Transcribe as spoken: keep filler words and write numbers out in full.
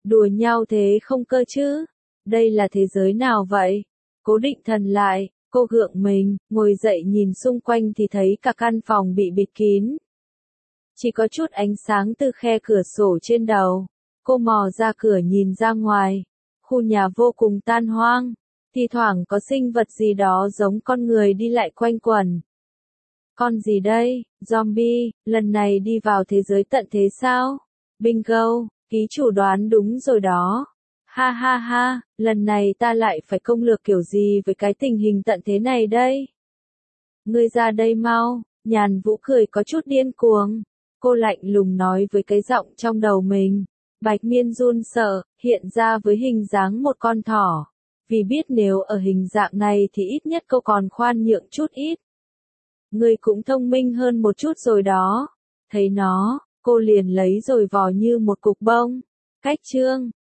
Đùa nhau thế không cơ chứ? Đây là thế giới nào vậy? Cố định thần lại, cô gượng mình, ngồi dậy nhìn xung quanh thì thấy cả căn phòng bị bịt kín. Chỉ có chút ánh sáng từ khe cửa sổ trên đầu. Cô mò ra cửa nhìn ra ngoài. Khu nhà vô cùng tan hoang. Thì thoảng có sinh vật gì đó giống con người đi lại quanh quẩn. Con gì đây? Zombie, lần này đi vào thế giới tận thế sao? Bingo, ký chủ đoán đúng rồi đó. Ha ha ha, lần này ta lại phải công lược kiểu gì với cái tình hình tận thế này đây? Ngươi ra đây mau, Nhàn Vũ cười có chút điên cuồng. Cô lạnh lùng nói với cái giọng trong đầu mình. Bạch Miên run sợ, hiện ra với hình dáng một con thỏ. Vì biết nếu ở hình dạng này thì ít nhất cô còn khoan nhượng chút ít. Ngươi cũng thông minh hơn một chút rồi đó. Thấy nó, cô liền lấy rồi vò như một cục bông. Cách chương